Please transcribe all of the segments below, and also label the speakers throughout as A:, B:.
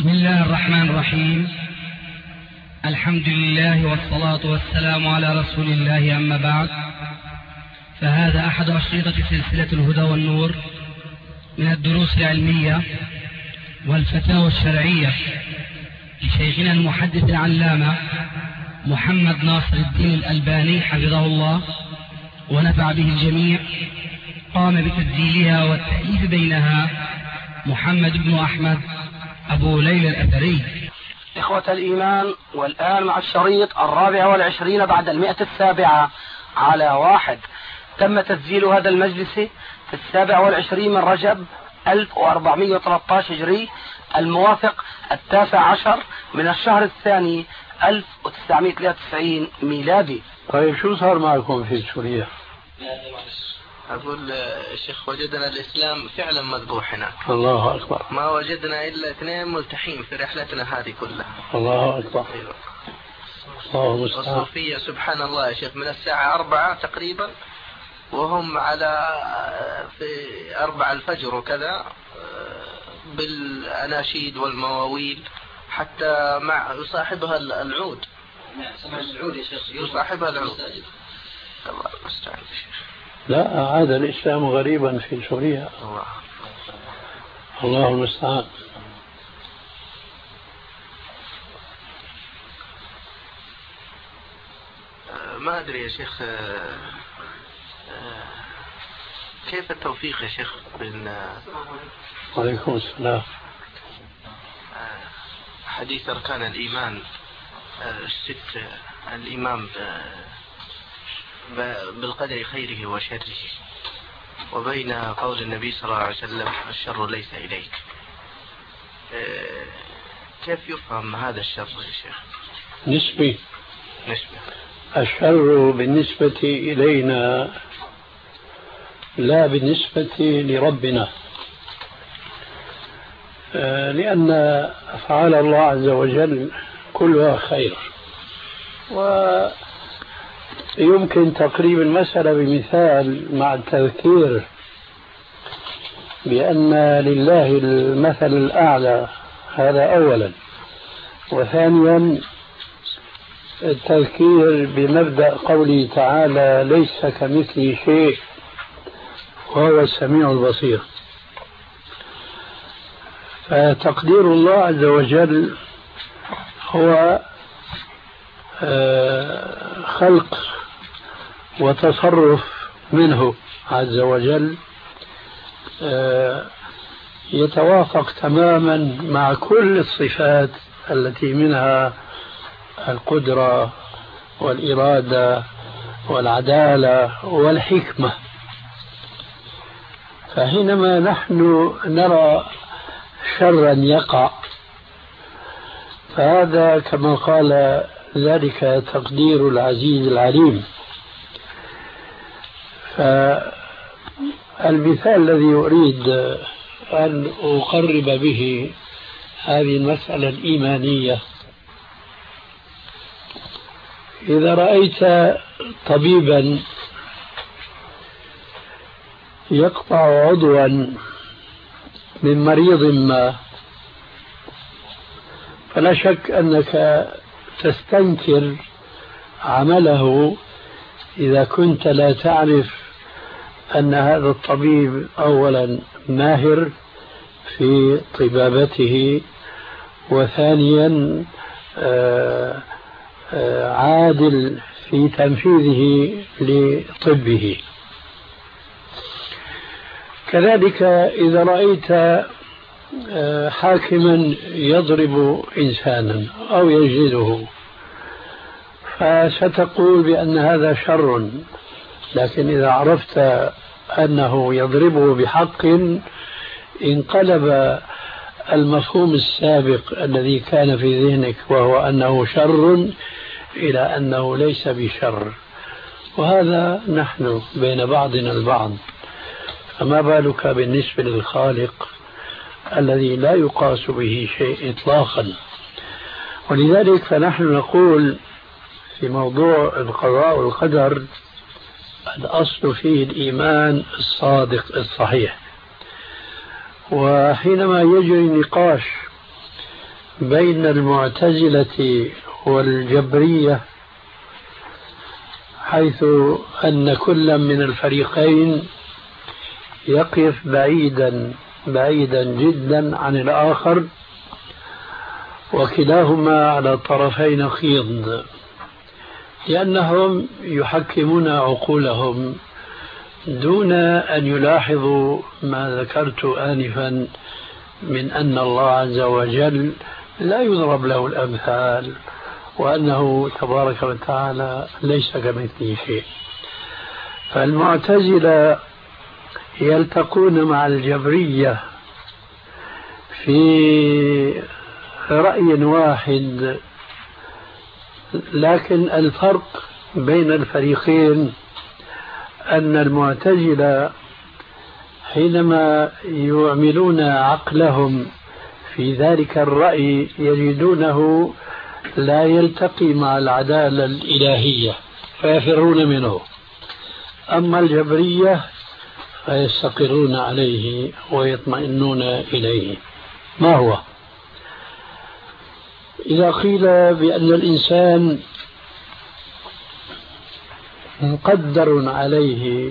A: بسم الله الرحمن الرحيم. الحمد لله والصلاة والسلام على رسول الله، أما بعد، فهذا أحد أشرطة سلسلة الهدى والنور من الدروس العلمية والفتاوى الشرعية لشيخنا المحدث العلامة محمد ناصر الدين الألباني حفظه الله ونفع به الجميع. قام بتسجيلها والتأليف بينها محمد بن أحمد أبو ليلى الأثري.
B: إخوة الإيمان، والآن مع الشريط 24 بعد 107 على 1. تم تسجيل هذا المجلس في 27 من رجب 1413 هجري، الموافق 19 من الشهر الثاني 1993 ميلادي.
C: طيب شو صار معكم في سوريا؟
D: أقول الشيخ وجدنا الإسلام فعلا مذبوح هناك.
C: الله أكبر.
D: ما وجدنا إلا 2 ملتحين في رحلتنا هذه كلها.
C: الله أكبر.
D: أيوة.
C: الله المستعان.
D: الصوفية سبحان الله يا شيخ من الساعة 4 تقريبا وهم على في 4 الفجر وكذا بالأناشيد والمواويل، حتى مع يصاحبها العود.
B: سمع العود يا شيخ،
D: يصاحبها العود. الله المستعان يا شيخ.
C: لا، عاد الإسلام غريبا في سوريا. الله المستعان.
D: ما أدري يا شيخ، كيف التوفيق يا شيخ بين
C: وعليكم السلام
D: حديث أركان الإيمان 6 الإيمان بالقدر خيره وشره، وبين قول النبي صلى الله عليه وسلم الشر ليس إليك، كيف يفهم هذا الشر يا شيخ؟
C: نسبي.
D: نسبي.
C: الشر بالنسبة إلينا لا بالنسبة لربنا، لأن أفعال الله عز وجل كلها خير. ويمكن تقريب المسألة بمثال مع التذكير بأن لله المثل الأعلى، هذا أولا. وثانيا التذكير بمبدأ قوله تعالى ليس كمثله شيء وهو السميع البصير. فتقدير الله عز وجل هو خلق وتصرف منه عز وجل يتوافق تماما مع كل الصفات التي منها القدرة والإرادة والعدالة والحكمة. فحينما نحن نرى شرا يقع، فهذا كما قال ذلك تقدير العزيز العليم. فالمثال الذي أريد أن أقرب به هذه المسألة الإيمانية، إذا رأيت طبيبا يقطع عضوا من مريض ما، فلا شك أنك تستنكر عمله إذا كنت لا تعرف أن هذا الطبيب أولا ماهر في طبابته، وثانيا عادل في تنفيذه لطبه. كذلك إذا رأيت حاكما يضرب إنسانا أو يجلده، فستقول بأن هذا شر، لكن إذا عرفت أنه يضربه بحق انقلب المفهوم السابق الذي كان في ذهنك وهو أنه شر إلى أنه ليس بشر. وهذا نحن بين بعضنا البعض، فما بالك بالنسبة للخالق الذي لا يقاس به شيء إطلاقا. ولذلك فنحن نقول في موضوع القضاء والقدر الأصل فيه الإيمان الصادق الصحيح. وحينما يجري النقاش بين المعتزلة والجبرية، حيث أن كل من الفريقين يقف بعيدا جدا عن الآخر، وكلاهما على طرفي نقيض، لأنهم يحكمون عقولهم دون أن يلاحظوا ما ذكرت آنفا من أن الله عز وجل لا يضرب له الأمثال، وأنه تبارك وتعالى ليس كمثله شيء. فالمعتزلة يلتقون مع الجبرية في رأي واحد، لكن الفرق بين الفريقين أن المعتزلة حينما يعملون عقلهم في ذلك الرأي يجدونه لا يلتقي مع العدالة الإلهية فيفرون منه، أما الجبرية فيستقرون عليه ويطمئنون إليه. ما هو؟ إذا قيل بأن الإنسان مقدر عليه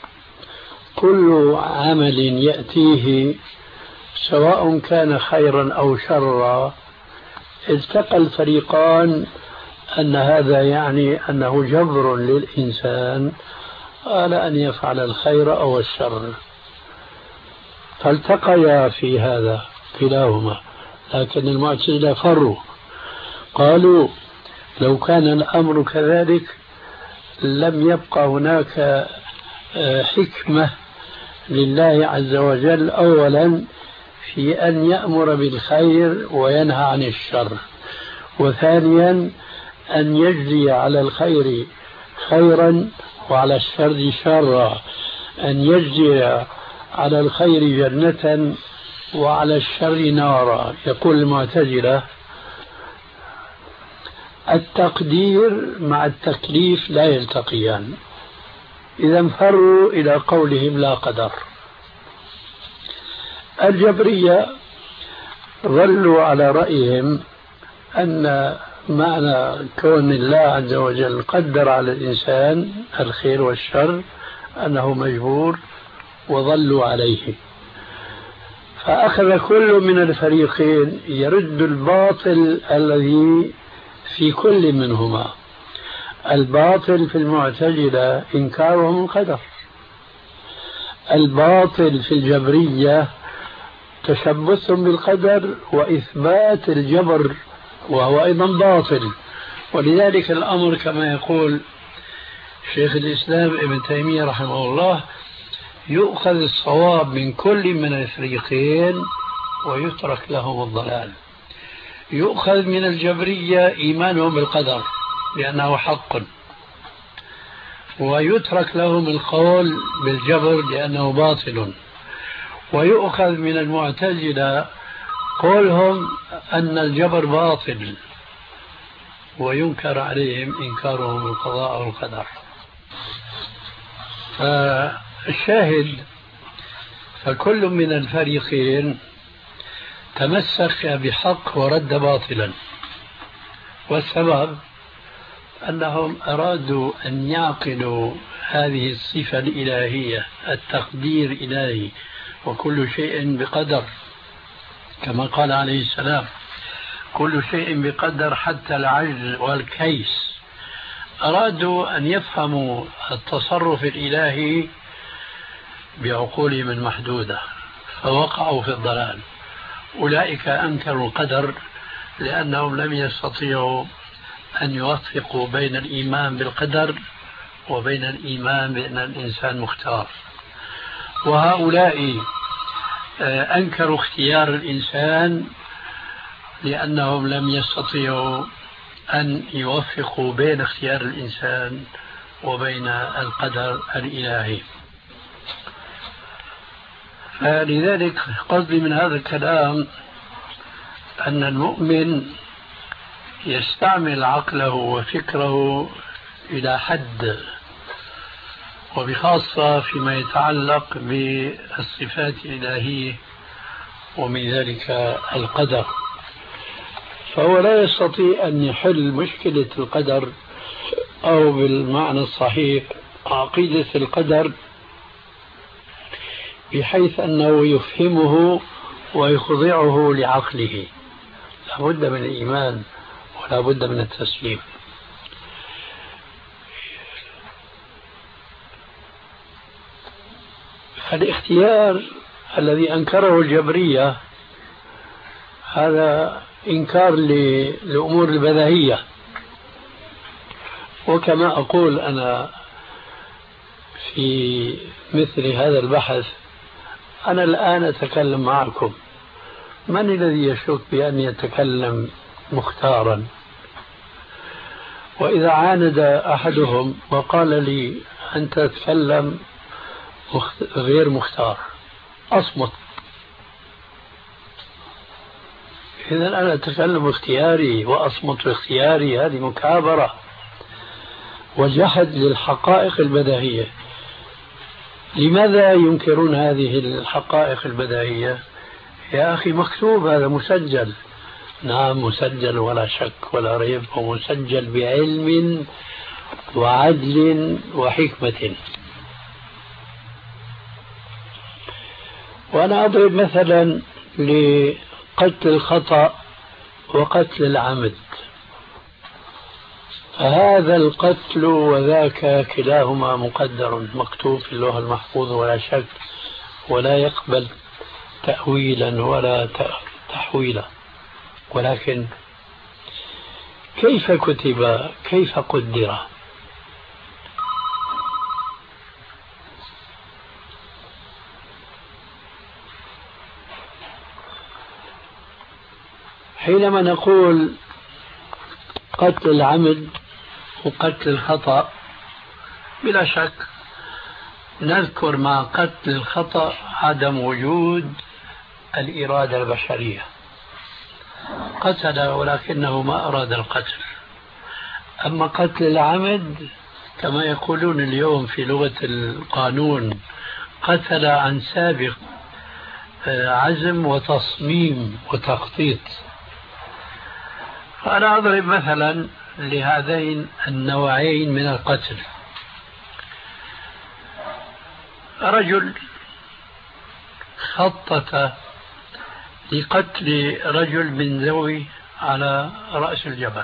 C: كل عمل يأتيه سواء كان خيرا أو شرا، التقى الفريقان أن هذا يعني أنه جبر للإنسان على أن يفعل الخير أو الشر، فالتقيا في هذا كلاهما. لكن المعتزلة فروا، قالوا لو كان الأمر كذلك لم يبقى هناك حكمة لله عز وجل أولا في أن يأمر بالخير وينهى عن الشر، وثانيا أن يجري على الخير خيرا وعلى الشر شرا، أن يجري على الخير جنة وعلى الشر نارا. يقول المعتزلة التقدير مع التكليف لا يلتقيان، إذا فروا إلى قولهم لا قدر. الجبرية ظلوا على رأيهم أن معنى كون الله عز وجل قدر على الإنسان الخير والشر أنه مجبور، وظلوا عليه. فأخذ كل من الفريقين يرد الباطل الذي في كل منهما. الباطل في المعتزلة إنكارهم القدر، الباطل في الجبرية تشبثهم بالقدر وإثبات الجبر، وهو أيضا باطل. ولذلك الأمر كما يقول شيخ الإسلام ابن تيمية رحمه الله يؤخذ الصواب من كل من الفريقين ويترك لهم الضلال. يؤخذ من الجبرية إيمانهم بالقدر لأنه حق، ويترك لهم القول بالجبر لأنه باطل. ويؤخذ من المعتزلة قولهم أن الجبر باطل، وينكر عليهم إنكارهم القضاء والقدر. فالشاهد فكل من الفريقين تمسك بحق ورد باطلا، والسبب أنهم أرادوا أن يعقلوا هذه الصفة الإلهية، التقدير إلهي، وكل شيء بقدر، كما قال عليه السلام كل شيء بقدر حتى العجز والكيس. أرادوا أن يفهموا التصرف الإلهي بعقولهم المحدودة فوقعوا في الضلال. أولئك أنكروا القدر لأنهم لم يستطيعوا أن يوفقوا بين الإيمان بالقدر وبين الإيمان بأن الإنسان مختار. وهؤلاء أنكروا اختيار الإنسان لأنهم لم يستطيعوا أن يوفقوا بين اختيار الإنسان وبين القدر الإلهي. فلذلك قصدي من هذا الكلام أن المؤمن يستعمل عقله وفكره إلى حد، وبخاصة فيما يتعلق بالصفات الإلهية ومن ذلك القدر. فهو لا يستطيع أن يحل مشكلة القدر، أو بالمعنى الصحيح عقيدة القدر، بحيث أنه يفهمه ويخضعه لعقله. لا بد من الإيمان ولا بد من التسليم. الاختيار الذي أنكره الجبرية هذا إنكار للأمور البديهية. وكما أقول أنا في مثل هذا البحث، أنا الآن أتكلم معكم، من الذي يشك بأن يتكلم مختارا؟ وإذا عاند أحدهم وقال لي أنت تتكلم غير مختار، أصمت. إذا أنا أتكلم اختياري وأصمت اختياري، هذه مكابرة وجحد للحقائق البديهية. لماذا ينكرون هذه الحقائق البديهية؟ يا أخي مكتوب، هذا مسجل. نعم مسجل ولا شك ولا ريب، ومسجل بعلم وعدل وحكمة. وأنا أضرب مثلا لقتل الخطأ وقتل العمد. فهذا القتل وذاك كلاهما مقدر مكتوب في اللوح المحفوظ ولا شك، ولا يقبل تأويلا ولا تحويلا. ولكن كيف كتب، كيف قدر؟ حينما نقول قتل العمد وقتل الخطأ، بلا شك نذكر مع قتل الخطأ عدم وجود الإرادة البشرية. قتل ولكنه ما أراد القتل. أما قتل العمد كما يقولون اليوم في لغة القانون، قتل عن سابق عزم وتصميم وتخطيط. فأنا أضرب مثلا لهذين النوعين من القتل. رجل خطط لقتل رجل من ذوي على رأس الجبل،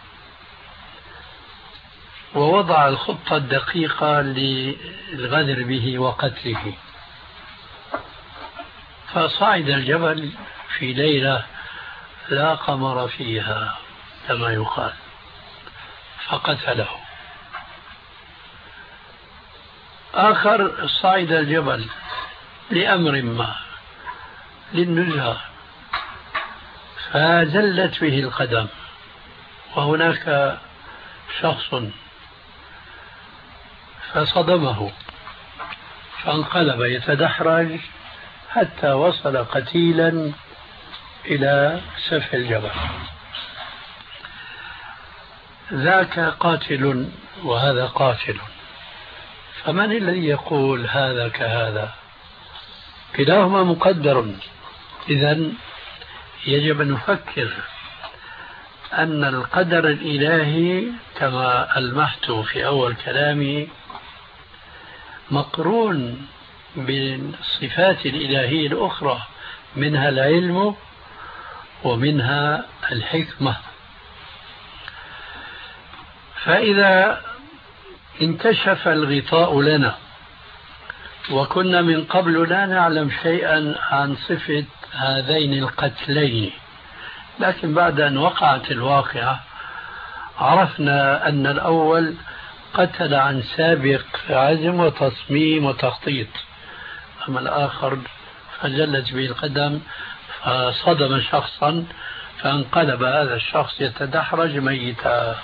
C: ووضع الخطة الدقيقة للغدر به وقتله. فصعد الجبل في ليلة لا قمر فيها كما يقال، فقتله. آخر صعد الجبل لأمر ما، للنزهة، فزلت به القدم، وهناك شخص فصدمه فانقلب يتدحرج حتى وصل قتيلا إلى سفح الجبل. ذاك قاتل وهذا قاتل، فمن الذي يقول هذا كهذا؟ كلاهما مقدر. إذن يجب أن نفكر أن القدر الإلهي كما ألمحت في أول كلامي مقرون بالصفات الإلهية الأخرى، منها العلم ومنها الحكمة. فإذا انكشف الغطاء لنا وكنا من قبل لا نعلم شيئا عن صفة هذين القتلين، لكن بعد أن وقعت الواقعة عرفنا أن الأول قتل عن سابق عزم وتصميم وتخطيط، أما الآخر فجلت به القدم فصدم شخصا فانقلب هذا الشخص يتدحرج ميتا.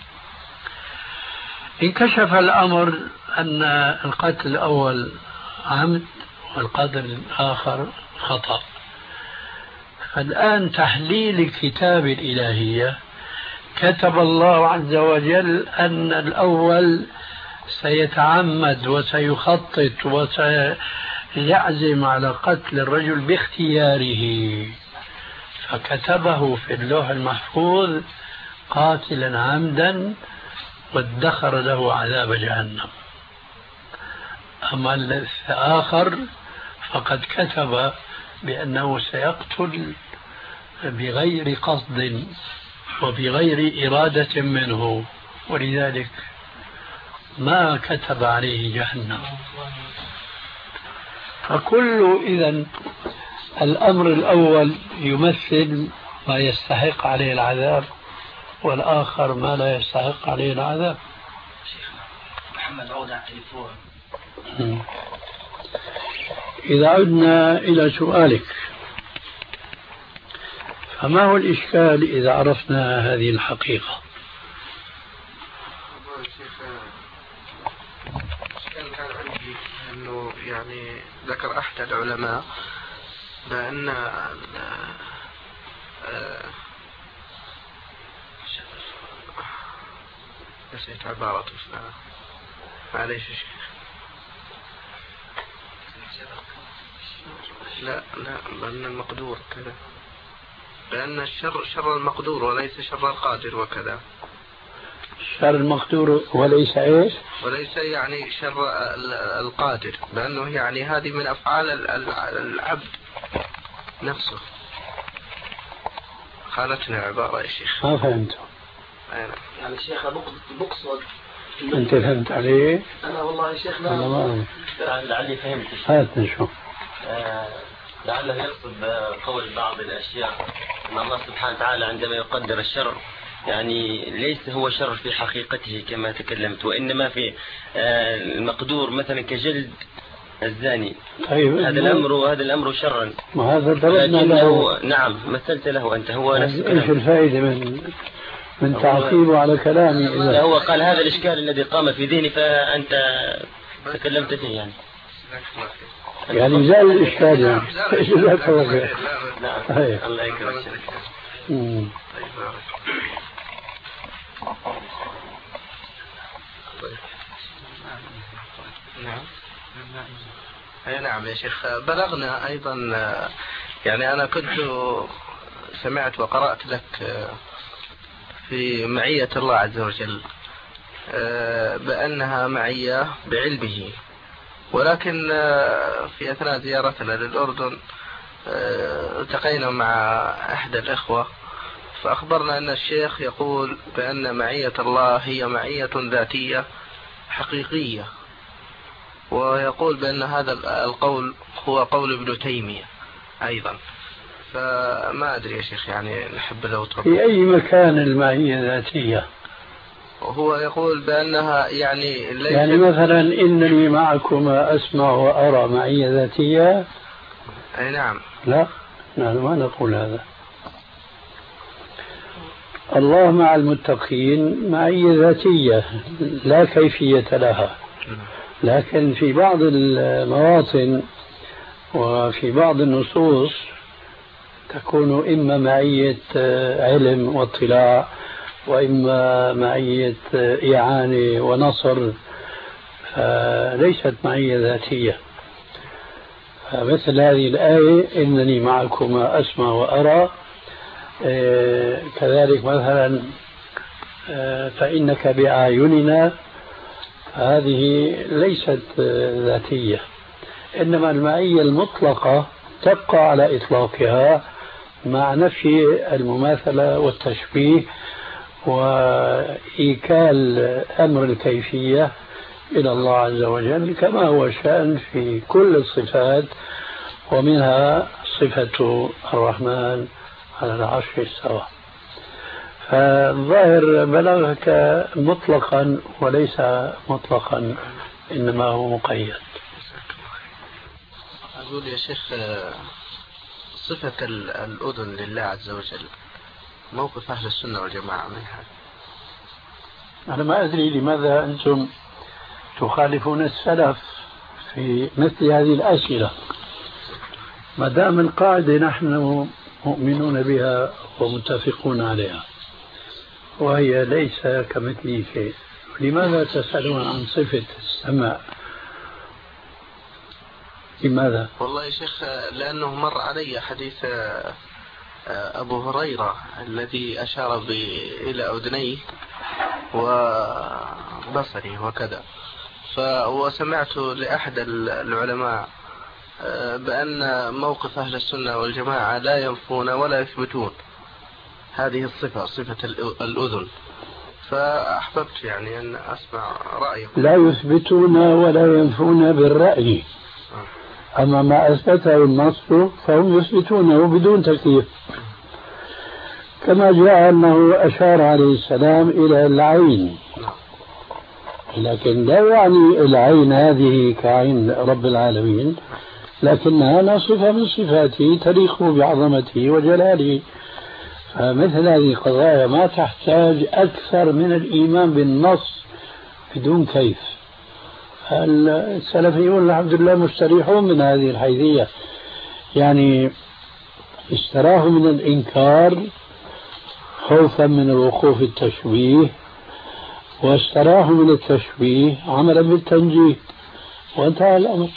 C: انكشف الأمر أن القتل الأول عمد والقتل الآخر خطأ. فالآن تحليل الكتاب الإلهية، كتب الله عز وجل أن الأول سيتعمد وسيخطط وسيعزم على قتل الرجل باختياره، فكتبه في اللوح المحفوظ قاتلا عمدا وادخر له عذاب جهنم. أما الآخر فقد كتب بأنه سيقتل بغير قصد وبغير إرادة منه، ولذلك ما كتب عليه جهنم. فكل إذن الأمر الأول يمثل ما يستحق عليه العذاب، والآخر ما لا يستحق عليه العذاب.
B: محمد عود على التليفون.
C: إذا عدنا إلى سؤالك، فما هو الإشكال إذا عرفنا هذه الحقيقة؟
D: الإشكال كان عندي أنه يعني ذكر أحد العلماء بأن نسيت عبارته معليش شيخ. لا بأن المقدور كذا، بأن الشر شر المقدور وليس شر القادر وكذا.
C: شر المقدور وليس إيش؟
D: وليس يعني شر القادر، بأنه يعني هذه من أفعال العبد نفسه. خالتنا عبارة يا شيخ.
C: ما فهمت.
B: يعني الشيخ بقصد.
C: أنت فهمت عليه؟
B: أنا والله يا شيخ
E: لعلي فهمت.
C: هات نشوف.
E: لعله يقصد قول بعض الأشياء أن الله سبحانه وتعالى عندما يقدر الشر يعني ليس هو شر في حقيقته كما تكلمت، وإنما في المقدور مثلا كجلد الزاني.
C: طيب
E: هذا الأمر شرا.
C: ما هذا ضربنا له.
E: نعم مثلت له أنت. هو نفس
C: إيش الفائدة من تعقيبه على كلامي؟
E: إذا هو قال هذا الإشكال الذي قام في ذهني فأنت تكلمت فيه يعني
C: زال الإشكال يعني. جزاك الله خير.
E: نعم الله يكرمك.
D: نعم يا شيخ. بلغنا أيضا يعني أنا كنت سمعت وقرأت لك في معية الله عز وجل بأنها معية بعلمه، ولكن في أثناء زيارتنا للأردن التقينا مع أحد الإخوة فأخبرنا أن الشيخ يقول بأن معية الله هي معية ذاتية حقيقية، ويقول بأن هذا القول هو قول ابن تيمية أيضا. فما أدري يا شيخ يعني نحب لو تفضل.
C: في أي مكان المعية ذاتية؟
D: هو يقول بأنها يعني
C: مثلا إنني معكما أسمع وأرى معية ذاتية.
D: أي نعم.
C: لا نحن ما نقول هذا. الله مع المتقين معية ذاتية لا كيفية لها، لكن في بعض المواطن وفي بعض النصوص تكون إما معية علم واطلاع، وإما معية إعانة ونصر، فليست معية ذاتية. فمثل هذه الآية إنني معكما أسمع وأرى، كذلك مثلا فإنك بأعيننا، هذه ليست ذاتية، إنما المعية المطلقة تبقى على إطلاقها مع نفي المماثلة والتشبيه وإيكال أمر الكيفية إلى الله عز وجل كما هو شأن في كل الصفات، ومنها صفة الرحمن على العرش استوى. فالظاهر بلغك مطلقا وليس مطلقا، إنما هو مقيد.
D: أقول يا شيخ صفة الأذن لله عز وجل موقف أهل السنة والجماعة منها.
C: أنا ما أدري لماذا أنتم تخالفون السلف في مثل هذه الأسئلة، ما دام القاعدة نحن مؤمنون بها ومتفقون عليها وهي ليس كمثله شيء، لماذا تسألون عن صفة السمع؟ لماذا؟
D: والله يا شيخ لأنه مر علي حديث أبو هريرة الذي أشار إلى أذنيه وبصره وكذا، وسمعت لأحد العلماء بأن موقف أهل السنة والجماعة لا ينفون ولا يثبتون هذه الصفة، صفة الأذن، فأحببت يعني أن أسمع رأيكم.
C: لا يثبتون ولا ينفون بالرأي، أما ما أثبته النص فهم يثبتونه بدون تكييف، كما جاء أنه أشار عليه السلام إلى العين، لكن لا يعني العين هذه كعين رب العالمين، لكنها صفة من صفاته تليق بعظمته وجلاله. فمثل هذه القضايا ما تحتاج أكثر من الإيمان بالنص بدون كيف. السلفيون الحمد لله مستريحون من هذه الحيثية، يعني استراحوا من الإنكار خوفا من الوقوع في التشبيه، واستراحوا من التشبيه عملا بالتنجيد، وانتهى الأمر.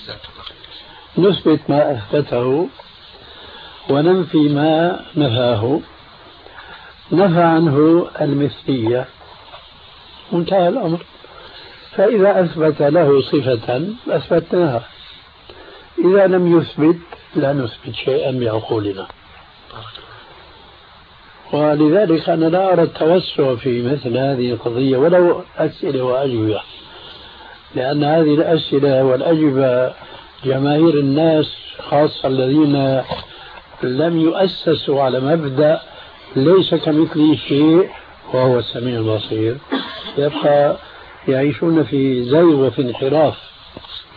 C: نثبت ما أثبته وننفي ما نفاه، نفى عنه المثلية، وانتهى الأمر. فإذا أثبت له صفة أثبتناها، إذا لم يثبت لا نثبت شيئا بعقولنا. ولذلك أنا لا أرى التوسع في مثل هذه القضية ولو أسئلة وأجوبة، لأن هذه الأسئلة والأجوبة جماهير الناس خاصة الذين لم يؤسسوا على مبدأ ليس كمثله شيء وهو السميع البصير، يبقى يعيشون في زيغ وفي انحراف.